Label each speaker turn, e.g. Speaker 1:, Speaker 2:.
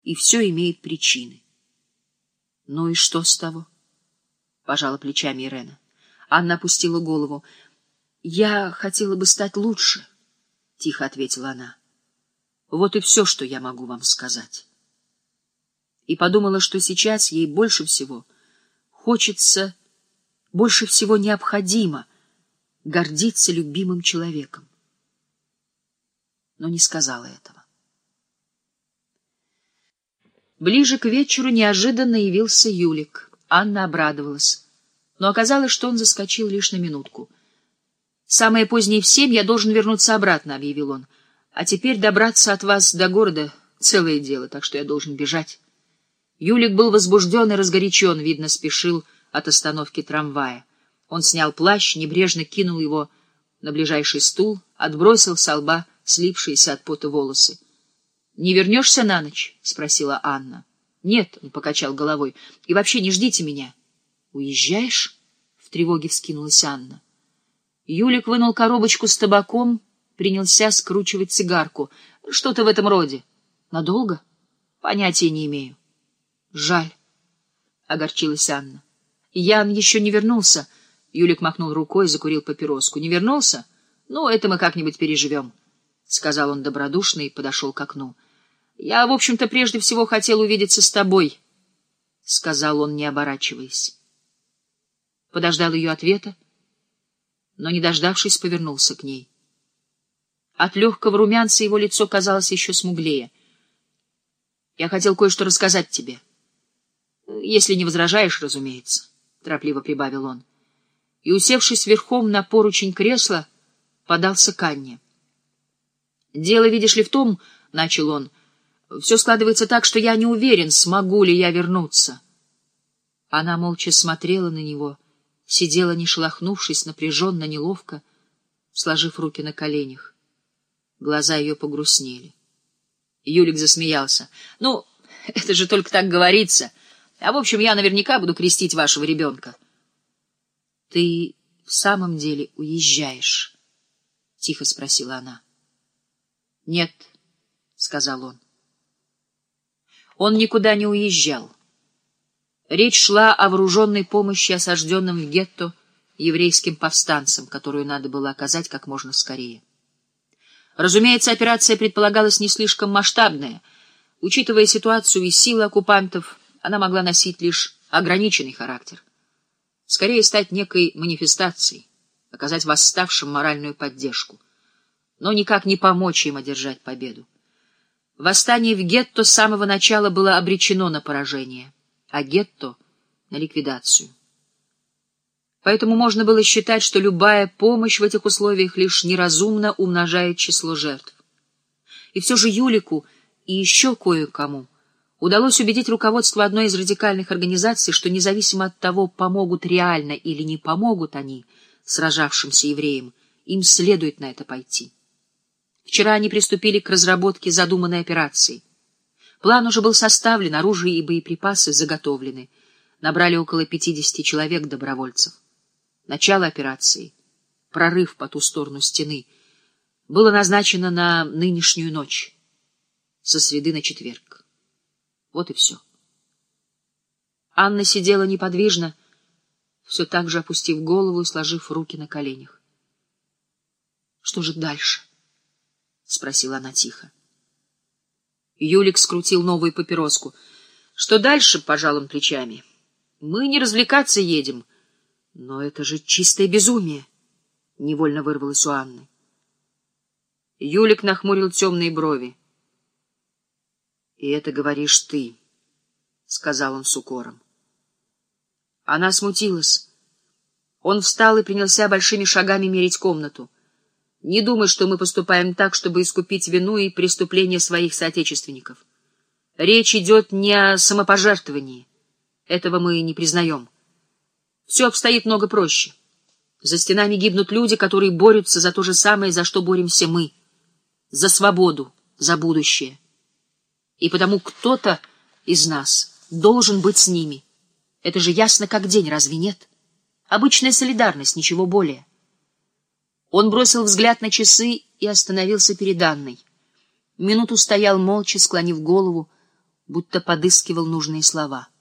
Speaker 1: и все имеет причины. — Ну и что с того? — пожала плечами Ирена. Анна опустила голову. — Я хотела бы стать лучше, — тихо ответила она. — Вот и все, что я могу вам сказать. И подумала, что сейчас ей больше всего хочется, больше всего необходимо гордиться любимым человеком. Но не сказала этого. Ближе к вечеру неожиданно явился Юлик. Анна обрадовалась, но оказалось, что он заскочил лишь на минутку. «Самое позднее в 7 я должен вернуться обратно», — объявил он. «А теперь добраться от вас до города — целое дело, так что я должен бежать». Юлик был возбужден и разгорячен, видно, спешил от остановки трамвая. Он снял плащ, небрежно кинул его на ближайший стул, отбросил со лба слипшиеся от пота волосы. — Не вернешься на ночь? — спросила Анна. — Нет, — он покачал головой, — и вообще не ждите меня. — Уезжаешь? — в тревоге вскинулась Анна. Юлик вынул коробочку с табаком, принялся скручивать цигарку. — Что-то в этом роде. — Надолго? — Понятия не имею. — Жаль, — огорчилась Анна. — Ян еще не вернулся. Юлик махнул рукой и закурил папироску. — Не вернулся? Ну, это мы как-нибудь переживем, — сказал он добродушно и подошел к окну. — Я, в общем-то, прежде всего хотел увидеться с тобой, — сказал он, не оборачиваясь. Подождал ее ответа, но, не дождавшись, повернулся к ней. От легкого румянца его лицо казалось еще смуглее. — Я хотел кое-что рассказать тебе. — Если не возражаешь, разумеется, — торопливо прибавил он. И, усевшись верхом на поручень кресла, подался к Анне. — Дело, видишь ли, в том, — начал он, — все складывается так, что я не уверен, смогу ли я вернуться. Она молча смотрела на него, сидела, не шелохнувшись, напряженно, неловко, сложив руки на коленях. Глаза ее погрустнели. Юлик засмеялся. — Ну, это же только так говорится. А в общем, я наверняка буду крестить вашего ребенка. — Ты в самом деле уезжаешь? — тихо спросила она. — Нет, — сказал он. Он никуда не уезжал. Речь шла о вооруженной помощи осажденным в гетто еврейским повстанцам, которую надо было оказать как можно скорее. Разумеется, операция предполагалась не слишком масштабная. Учитывая ситуацию и силы оккупантов, она могла носить лишь ограниченный характер. Скорее стать некой манифестацией, оказать восставшим моральную поддержку, но никак не помочь им одержать победу. Восстание в гетто с самого начала было обречено на поражение, а гетто — на ликвидацию. Поэтому можно было считать, что любая помощь в этих условиях лишь неразумно умножает число жертв. И все же Юлику и еще кое-кому удалось убедить руководство одной из радикальных организаций, что независимо от того, помогут реально или не помогут они сражавшимся евреям, им следует на это пойти. Вчера они приступили к разработке задуманной операции. План уже был составлен, оружие и боеприпасы заготовлены. Набрали около 50 человек-добровольцев. Начало операции, прорыв по ту сторону стены, было назначено на нынешнюю ночь, со среды на четверг. Вот и все. Анна сидела неподвижно, все так же опустив голову и сложив руки на коленях. — Что же дальше? — спросила она тихо. Юлик скрутил новую папироску. — Что дальше, — пожал он плечами. — Мы не развлекаться едем. — Но это же чистое безумие! — невольно вырвалось у Анны. Юлик нахмурил темные брови. — И это говоришь ты, — сказал он с укором. Она смутилась. Он встал и принялся большими шагами мерить комнату. — Не думай, что мы поступаем так, чтобы искупить вину и преступления своих соотечественников. Речь идет не о самопожертвовании. Этого мы не признаем. Все обстоит много проще. За стенами гибнут люди, которые борются за то же самое, за что боремся мы. За свободу, за будущее. И потому кто-то из нас должен быть с ними. Это же ясно как день, разве нет? Обычная солидарность, ничего более. Он бросил взгляд на часы и остановился перед Анной. Минуту стоял молча, склонив голову, будто подыскивал нужные слова.